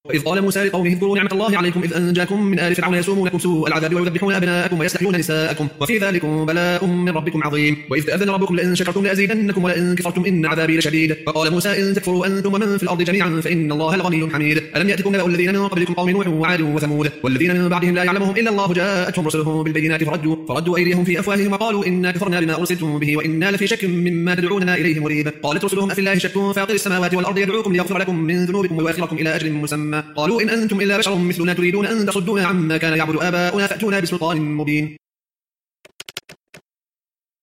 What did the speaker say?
وإذ قال موسى لقومه اذكروا نعمة الله عليكم إذ أنجاكم من آل فرعون يسومونكم سوء العذاب ويذبحون أبناءكم ويستحيون نساءكم وفي ذلكم بلاء من ربكم عظيم. وإذ تأذن ربكم لئن شكرتم لأزيدنكم ولئن كفرتم إن عذابي لشديد. وقال موسى إن تكفروا أنتم ومن في الأرض جميعا فإن الله لغني حميد. ألم يأتكم نبأ الذين من قبلكم قوم نوح وعاد وثمود والذين من بعدهم لا يعلمهم إلا الله جاءتهم رسلهم بالبينات فردوا أيديهم في أفواههم وقالوا إنا كفرنا بما أرسلتم به وإنا لفي شك مما تدعوننا إليه مريب. قالت رسلهم أفي الله شك فاطر السماوات والأرض يدعوكم ليغفر لكم من ذنوبكم ويؤخركم إلى أجل مسمى قالوا إن أنتم إلا بشر مثلنا تريدون أن تصدونا عما كان يعبد آباؤنا فأتونا بسلطان مبين.